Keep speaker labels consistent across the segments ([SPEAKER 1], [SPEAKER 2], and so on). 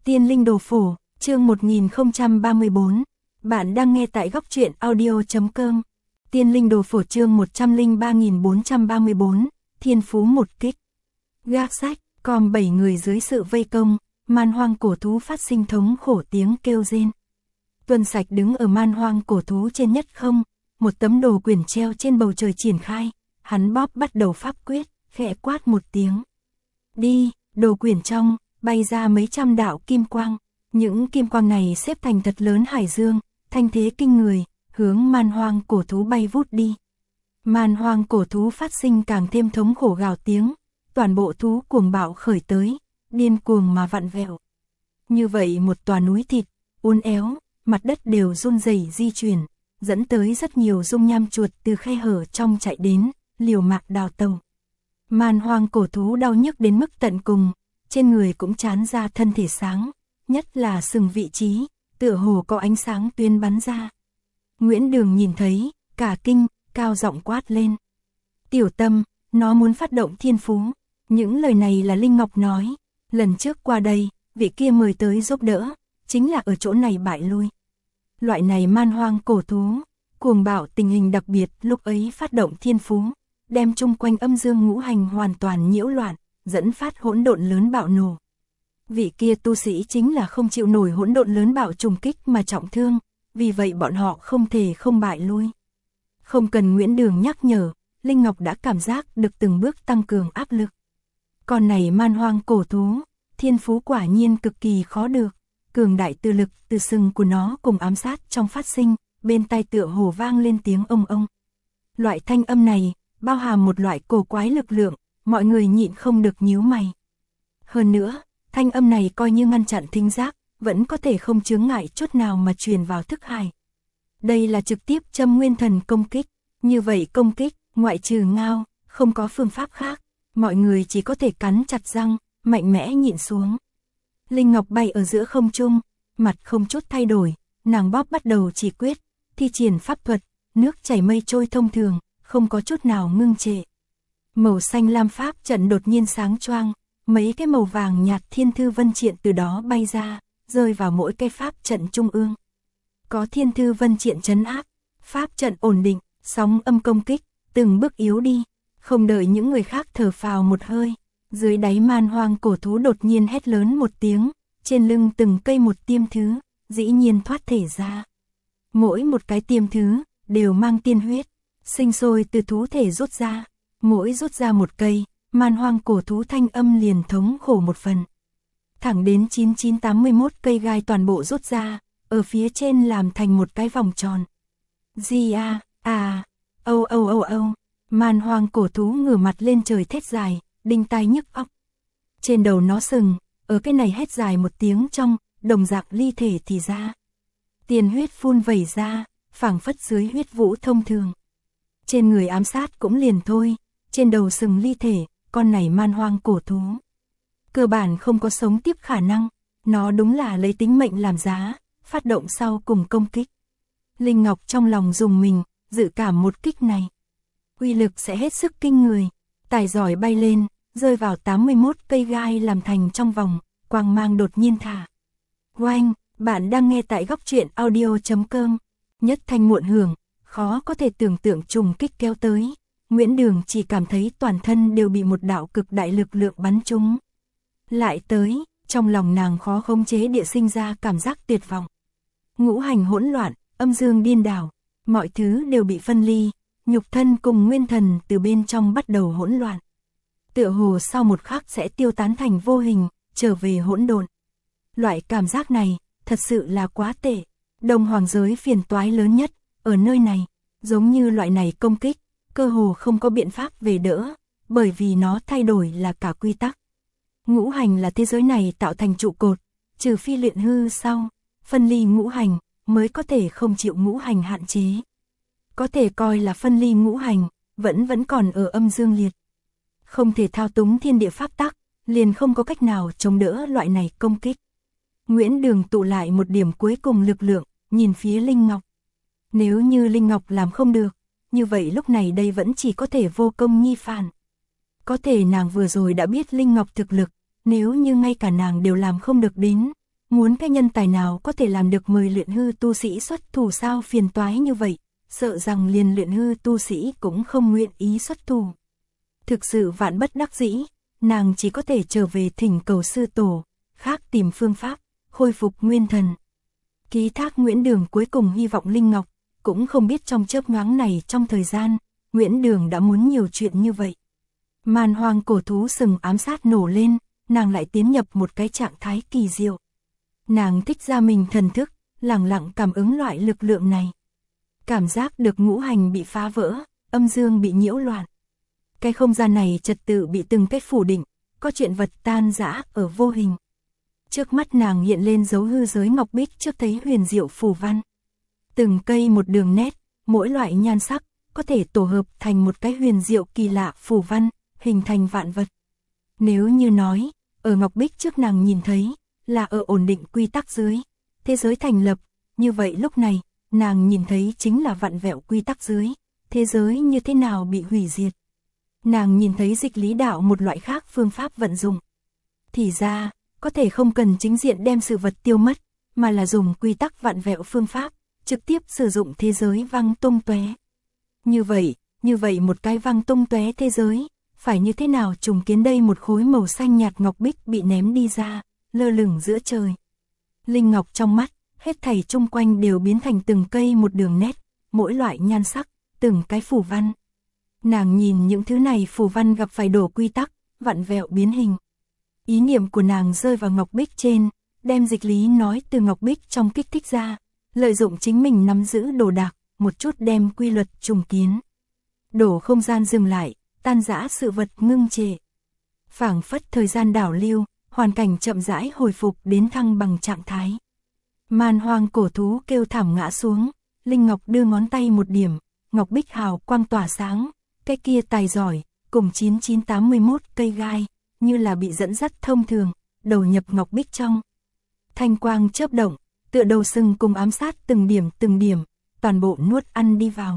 [SPEAKER 1] Tiên Linh Đồ Phổ, chương 1034. Bạn đang nghe tại góc truyện audio.com. Tiên Linh Đồ Phổ chương 103434, Thiên Phú một kích. Gác sách, còn 7 người dưới sự vây công, man hoang cổ thú phát sinh thống khổ tiếng kêu rên. Tuân Sạch đứng ở man hoang cổ thú trên nhất không, một tấm đồ quyển treo trên bầu trời triển khai, hắn bóp bắt đầu pháp quyết, khẽ quát một tiếng. Đi, đồ quyển trong, bay ra mấy trăm đạo kim quang, những kim quang này xếp thành thật lớn hải dương, thanh thế kinh người, hướng man hoang cổ thú bay vút đi. Man hoang cổ thú phát sinh càng thêm thống khổ gào tiếng, toàn bộ thú cuồng bạo khởi tới, điên cuồng mà vặn vẹo. Như vậy một tòa núi thịt, uốn éo, mặt đất đều run rẩy di chuyển, dẫn tới rất nhiều dung nham chuột từ khe hở trong chạy đến, liều mạng đào tàu. Man hoang cổ thú đau nhức đến mức tận cùng, trên người cũng tràn ra thân thể sáng, nhất là sừng vị trí, tựa hồ có ánh sáng tuyến bắn ra. Nguyễn Đường nhìn thấy, cả kinh, cao giọng quát lên. Tiểu Tâm, nó muốn phát động thiên phú. Những lời này là Linh Ngọc nói, lần trước qua đây, vị kia mời tới giúp đỡ, chính là ở chỗ này bại lui. Loại này man hoang cổ thú, cuồng bạo tình hình đặc biệt lúc ấy phát động thiên phú, đem chung quanh âm dương ngũ hành hoàn toàn nhiễu loạn, dẫn phát hỗn độn lớn bạo nổ. Vị kia tu sĩ chính là không chịu nổi hỗn độn lớn bạo trùng kích mà trọng thương, vì vậy bọn họ không thể không bại lui. Không cần Nguyễn Đường nhắc nhở, Linh Ngọc đã cảm giác được từng bước tăng cường áp lực. Con này man hoang cổ thú, thiên phú quả nhiên cực kỳ khó được, cường đại từ lực từ sừng của nó cùng ám sát trong phát sinh, bên tai tựa hồ vang lên tiếng ông ông. Loại thanh âm này, bao hàm một loại cổ quái lực lượng, mọi người nhịn không được nhíu mày. Hơn nữa, thanh âm này coi như ngăn chặn thính giác, vẫn có thể không chướng ngại chút nào mà truyền vào thức hải. Đây là trực tiếp châm nguyên thần công kích, như vậy công kích, ngoại trừ ngao, không có phương pháp khác, mọi người chỉ có thể cắn chặt răng, mạnh mẽ nhịn xuống. Linh Ngọc bay ở giữa không trung, mặt không chút thay đổi, nàng bóp bắt đầu chỉ quyết, thi triển pháp thuật, nước chảy mây trôi thông thường, không có chút nào ngưng trệ. Màu xanh lam pháp trận đột nhiên sáng choang, mấy cái màu vàng nhạt thiên thư vân triện từ đó bay ra, rơi vào mỗi cái pháp trận trung ương. Có thiên thư vân triện trấn áp, pháp trận ổn định, sóng âm công kích, từng bước yếu đi, không đợi những người khác thở phào một hơi. Dưới đáy man hoang cổ thú đột nhiên hét lớn một tiếng, trên lưng từng cây một tiêm thứ, dĩ nhiên thoát thể ra. Mỗi một cái tiêm thứ, đều mang tiên huyết, sinh sôi từ thú thể rút ra, mỗi rút ra một cây, man hoang cổ thú thanh âm liền thống khổ một phần. Thẳng đến 9981 cây gai toàn bộ rút ra, ở phía trên làm thành một cái vòng tròn. Âu, man hoang cổ thú ngửa mặt lên trời thét dài, đinh tai nhức óc. Trên đầu nó sừng, ở cái này hét dài một tiếng trong, đồng dạng ly thể thì ra. Tiền huyết phun vẩy ra, phảng phất dưới huyết vũ thông thường. Trên người ám sát cũng liền thôi, trên đầu sừng ly thể, con này man hoang cổ thú. Cơ bản không có sống tiếp khả năng, nó đúng là lấy tính mệnh làm giá, phát động sau cùng công kích. Linh Ngọc trong lòng dùng mình, dự cảm một kích này. Uy lực sẽ hết sức kinh người, tài giỏi bay lên, rơi vào 81 cây gai làm thành trong vòng, quang mang đột nhiên thả. Oanh, bạn đang nghe tại góc truyện audio.com, nhất thanh muộn hưởng, khó có thể tưởng tượng trùng kích kéo tới. Nguyễn Đường chỉ cảm thấy toàn thân đều bị một đạo cực đại lực lượng bắn trúng. Lại tới, trong lòng nàng khó khống chế địa sinh ra cảm giác tuyệt vọng. Ngũ hành hỗn loạn, âm dương điên đảo, mọi thứ đều bị phân ly, nhục thân cùng nguyên thần từ bên trong bắt đầu hỗn loạn. Tựa hồ sau một khắc sẽ tiêu tán thành vô hình, trở về hỗn độn. Loại cảm giác này, thật sự là quá tệ. Đông Hoàng giới phiền toái lớn nhất, ở nơi này, giống như loại này công kích, cơ hồ không có biện pháp về đỡ, bởi vì nó thay đổi là cả quy tắc. Ngũ hành là thế giới này tạo thành trụ cột, trừ phi luyện hư sau, phân ly ngũ hành, mới có thể không chịu ngũ hành hạn chế. Có thể coi là phân ly ngũ hành, vẫn còn ở âm dương liệt. Không thể thao túng thiên địa pháp tắc, liền không có cách nào chống đỡ loại này công kích. Nguyễn Đường tụ lại một điểm cuối cùng lực lượng, nhìn phía Linh Ngọc. Nếu như Linh Ngọc làm không được, như vậy lúc này đây vẫn chỉ có thể vô công nhi phản. Có thể nàng vừa rồi đã biết Linh Ngọc thực lực, nếu như ngay cả nàng đều làm không được đến, muốn cái nhân tài nào có thể làm được mời luyện hư tu sĩ xuất thủ sao phiền toái như vậy, sợ rằng liền luyện hư tu sĩ cũng không nguyện ý xuất thủ. Thực sự vạn bất đắc dĩ, nàng chỉ có thể trở về thỉnh cầu sư tổ, khác tìm phương pháp, khôi phục nguyên thần. Ký thác Nguyễn Đường cuối cùng hy vọng Linh Ngọc, cũng không biết trong chớp nhoáng này trong thời gian, Nguyễn Đường đã muốn nhiều chuyện như vậy. Man hoang cổ thú sừng ám sát nổ lên, nàng lại tiến nhập một cái trạng thái kỳ diệu. Nàng thích ra mình thần thức, lẳng lặng cảm ứng loại lực lượng này. Cảm giác được ngũ hành bị phá vỡ, âm dương bị nhiễu loạn. Cái không gian này trật tự bị từng cái phủ định, có chuyện vật tan rã ở vô hình. Trước mắt nàng hiện lên dấu hư giới ngọc bích trước thấy huyền diệu phù văn. Từng cây một đường nét, mỗi loại nhan sắc, có thể tổ hợp thành một cái huyền diệu kỳ lạ phù văn, hình thành vạn vật. Nếu như nói, ở ngọc bích trước nàng nhìn thấy, là ở ổn định quy tắc dưới, thế giới thành lập, như vậy lúc này, nàng nhìn thấy chính là vặn vẹo quy tắc dưới, thế giới như thế nào bị hủy diệt. Nàng nhìn thấy dịch lý đạo một loại khác phương pháp vận dụng. Thì ra, có thể không cần chính diện đem sự vật tiêu mất, mà là dùng quy tắc vặn vẹo phương pháp, trực tiếp sử dụng thế giới văng tung tóe. Như vậy một cái văng tung tóe thế giới, phải như thế nào trùng kiến đây một khối màu xanh nhạt ngọc bích bị ném đi ra, lơ lửng giữa trời. Linh Ngọc trong mắt, hết thảy chung quanh đều biến thành từng cây một đường nét, mỗi loại nhan sắc, từng cái phù văn. Nàng nhìn những thứ này phù văn gặp phải đổ quy tắc, vặn vẹo biến hình. Ý niệm của nàng rơi vào ngọc bích trên, đem dịch lý nói từ ngọc bích trong kích thích ra, lợi dụng chính mình nắm giữ đồ đạc, một chút đem quy luật trùng kiến. Đổ không gian dừng lại, tan rã sự vật ngưng trệ. Phảng phất thời gian đảo lưu, hoàn cảnh chậm rãi hồi phục đến thăng bằng trạng thái. Man hoang cổ thú kêu thảm ngã xuống, Linh Ngọc đưa ngón tay một điểm, ngọc bích hào quang tỏa sáng, cái kia tài giỏi, cùng 9981 cây gai, như là bị dẫn dắt thông thường, đầu nhập ngọc bích trong. Thanh quang chớp động, tựa đầu sừng cùng ám sát từng điểm, toàn bộ nuốt ăn đi vào.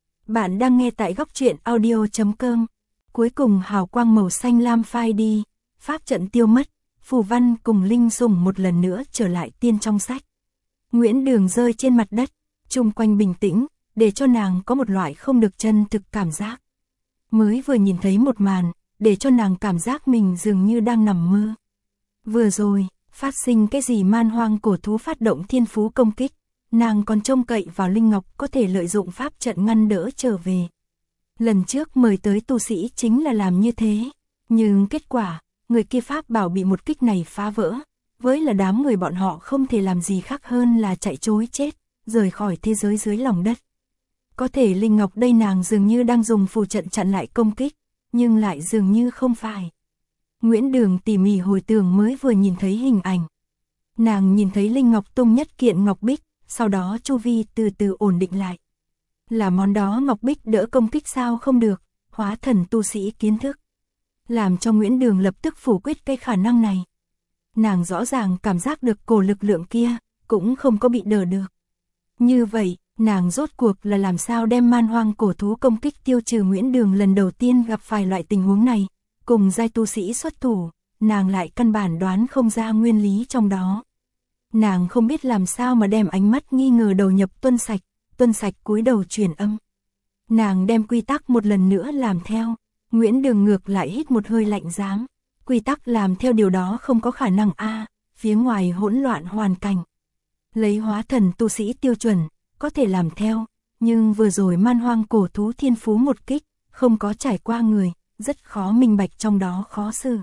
[SPEAKER 1] Bạn đang nghe tại góc truyện audio.com. Cuối cùng hào quang màu xanh lam phai đi, pháp trận tiêu mất, phù văn cùng linh dùng một lần nữa trở lại tiên trong sách. Nguyễn Đường rơi trên mặt đất, chung quanh bình tĩnh, để cho nàng có một loại không được chân thực cảm giác. Mới vừa nhìn thấy một màn, để cho nàng cảm giác mình dường như đang nằm mơ. Vừa rồi, phát sinh cái gì man hoang cổ thú phát động thiên phú công kích, nàng còn trông cậy vào Linh Ngọc có thể lợi dụng pháp trận ngăn đỡ trở về. Lần trước mời tới tu sĩ chính là làm như thế, nhưng kết quả, người kia pháp bảo bị một kích này phá vỡ, với là đám người bọn họ không thể làm gì khác hơn là chạy trối chết, rời khỏi thế giới dưới lòng đất. Có thể Linh Ngọc đây nàng dường như đang dùng phù trận chặn lại công kích, nhưng lại dường như không phải. Nguyễn Đường tỉ mỉ hồi tưởng mới vừa nhìn thấy hình ảnh. Nàng nhìn thấy Linh Ngọc tung nhất kiện ngọc bích, sau đó chu vi từ từ ổn định lại. Là món đó ngọc bích đỡ công kích sao không được, hóa thần tu sĩ kiến thức. Làm cho Nguyễn Đường lập tức phủ quyết cái khả năng này. Nàng rõ ràng cảm giác được cổ lực lượng kia, cũng không có bị đỡ được. Như vậy, nàng rốt cuộc là làm sao đem man hoang cổ thú công kích tiêu trừ. Nguyễn Đường lần đầu tiên gặp phải loại tình huống này, cùng giai tu sĩ xuất thủ, nàng lại căn bản đoán không ra nguyên lý trong đó. Nàng không biết làm sao mà đem ánh mắt nghi ngờ đầu nhập Tuân Sạch cúi đầu truyền âm. Nàng đem quy tắc một lần nữa làm theo, Nguyễn Đường ngược lại hít một hơi lạnh dám. Quy tắc làm theo điều đó không có khả năng phía ngoài hỗn loạn hoàn cảnh. Lấy hóa thần tu sĩ tiêu chuẩn, có thể làm theo, nhưng vừa rồi man hoang cổ thú thiên phú một kích, không có trải qua người, rất khó minh bạch trong đó khó xử.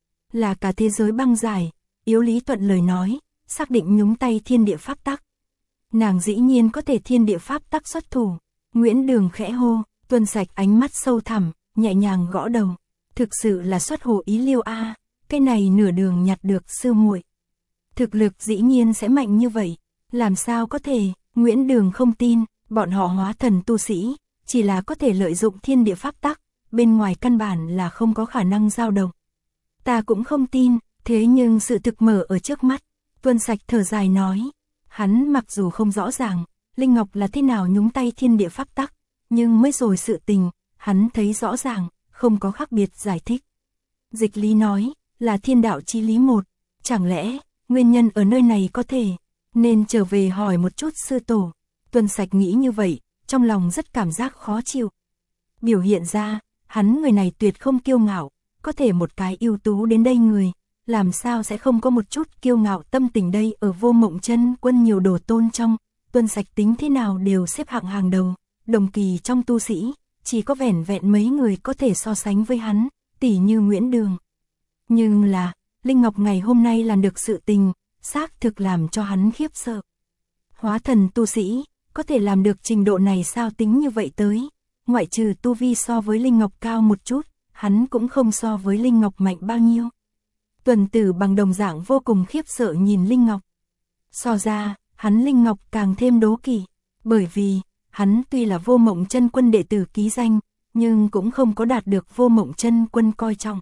[SPEAKER 1] Là cả thế giới băng giải, yếu lý thuận lời nói, xác định nhúng tay thiên địa pháp tắc. Nàng dĩ nhiên có thể thiên địa pháp tắc xuất thủ. Nguyễn Đường khẽ hô, Tuân Sạch ánh mắt sâu thẳm, nhẹ nhàng gõ đầu. Thực sự là xuất hồ ý liêu cái này nửa đường nhặt được sư muội. Thực lực dĩ nhiên sẽ mạnh như vậy, làm sao có thể, Nguyễn Đường không tin, bọn họ hóa thần tu sĩ, chỉ là có thể lợi dụng thiên địa pháp tắc, bên ngoài căn bản là không có khả năng dao động. Ta cũng không tin, thế nhưng sự thực mở ở trước mắt, Tuân Sạch thở dài nói, hắn mặc dù không rõ ràng, Linh Ngọc là thế nào nhúng tay thiên địa pháp tắc, nhưng mới rồi sự tình, hắn thấy rõ ràng, không có khác biệt giải thích. Dịch lý nói, là thiên đạo chi lý một, chẳng lẽ, nguyên nhân ở nơi này có thể, nên trở về hỏi một chút sư tổ. Tuân Sạch nghĩ như vậy, trong lòng rất cảm giác khó chịu. Biểu hiện ra, hắn người này tuyệt không kiêu ngạo, có thể một cái ưu tú đến đây người, làm sao sẽ không có một chút kiêu ngạo tâm tình đây. Ở Vô Mộng Chân Quân nhiều đồ tôn trong, Tuân Sạch tính thế nào đều xếp hạng hàng đầu, đồng kỳ trong tu sĩ, chỉ có vẻn vẹn mấy người có thể so sánh với hắn, tỉ như Nguyễn Đường. Nhưng là, Linh Ngọc ngày hôm nay làm được sự tình, xác thực làm cho hắn khiếp sợ. Hóa thần tu sĩ, có thể làm được trình độ này sao? Tính như vậy tới, ngoại trừ tu vi so với Linh Ngọc cao một chút, hắn cũng không so với Linh Ngọc mạnh bao nhiêu. Tuần Tử Bằng đồng dạng vô cùng khiếp sợ nhìn Linh Ngọc. So ra, hắn Linh Ngọc càng thêm đố kỵ, bởi vì, hắn tuy là Vô Mộng Chân Quân đệ tử ký danh, nhưng cũng không có đạt được Vô Mộng Chân Quân coi trọng.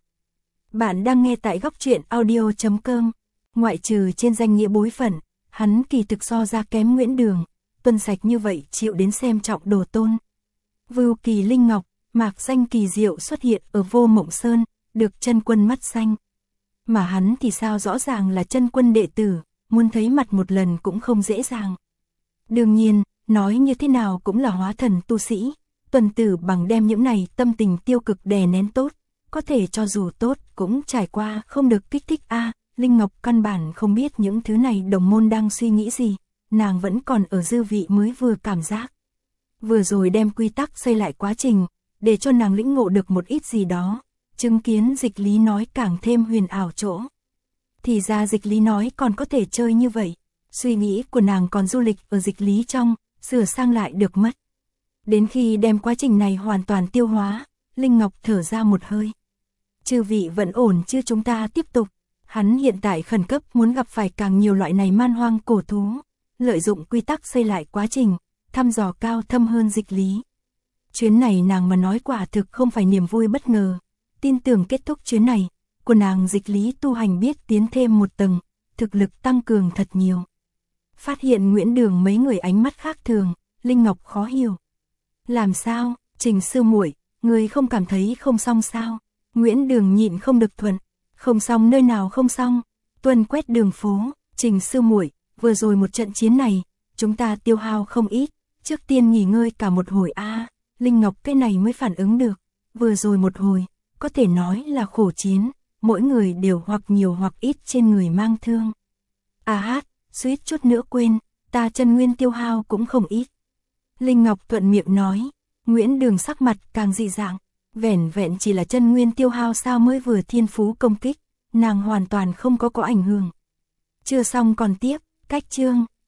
[SPEAKER 1] Bạn đang nghe tại Góc Truyện Audio.com, ngoại trừ trên danh nghĩa bối phận, hắn kỳ thực so ra kém Nguyễn Đường, Tuân Sạch như vậy chịu đến xem trọng đồ tôn. Vưu kỳ Linh Ngọc, mạc danh kỳ diệu xuất hiện ở Vô Mộng Sơn, được chân quân mắt xanh. Mà hắn thì sao, rõ ràng là chân quân đệ tử, muốn thấy mặt một lần cũng không dễ dàng. Đương nhiên, nói như thế nào cũng là hóa thần tu sĩ, Tuần Tử Bằng đem những này tâm tình tiêu cực đè nén tốt, có thể cho dù tốt cũng trải qua không được kích thích a. Linh Ngọc căn bản không biết những thứ này đồng môn đang suy nghĩ gì, nàng vẫn còn ở dư vị mới vừa cảm giác. Vừa rồi đem quy tắc xây lại quá trình, để cho nàng lĩnh ngộ được một ít gì đó, chứng kiến Dịch Lý nói càng thêm huyền ảo chỗ. Thì ra Dịch Lý nói còn có thể chơi như vậy, suy nghĩ của nàng còn du lịch ở Dịch Lý trong, sửa sang lại được mất. Đến khi đem quá trình này hoàn toàn tiêu hóa, Linh Ngọc thở ra một hơi. Chư vị vẫn ổn chứ? Chúng ta tiếp tục. Hắn hiện tại khẩn cấp muốn gặp phải càng nhiều loại này man hoang cổ thú, lợi dụng quy tắc xây lại quá trình, thăm dò cao thâm hơn Dịch Lý. Chuyến này nàng mà nói quả thực không phải niềm vui bất ngờ, tin tưởng kết thúc chuyến này, của nàng Dịch Lý tu hành biết tiến thêm một tầng, thực lực tăng cường thật nhiều. Phát hiện Nguyễn Đường mấy người ánh mắt khác thường, Linh Ngọc khó hiểu. Làm sao, Trình sư muội, người không cảm thấy không xong sao? Nguyễn Đường nhịn không được thuận. Không xong nơi nào không xong? Tuần quét đường phố, Trình sư muội, vừa rồi một trận chiến này, chúng ta tiêu hao không ít, trước tiên nghỉ ngơi cả một hồi a. Linh Ngọc cái này mới phản ứng được, vừa rồi một hồi, có thể nói là khổ chiến, mỗi người đều hoặc nhiều hoặc ít trên người mang thương. Suýt chút nữa quên, ta chân nguyên tiêu hao cũng không ít. Linh Ngọc thuận miệng nói, Nguyễn Đường sắc mặt càng dị dạng, vẻn vẹn chỉ là chân nguyên tiêu hao sao? Mới vừa thiên phú công kích, nàng hoàn toàn không có ảnh hưởng. Chưa xong còn tiếp, cách chương.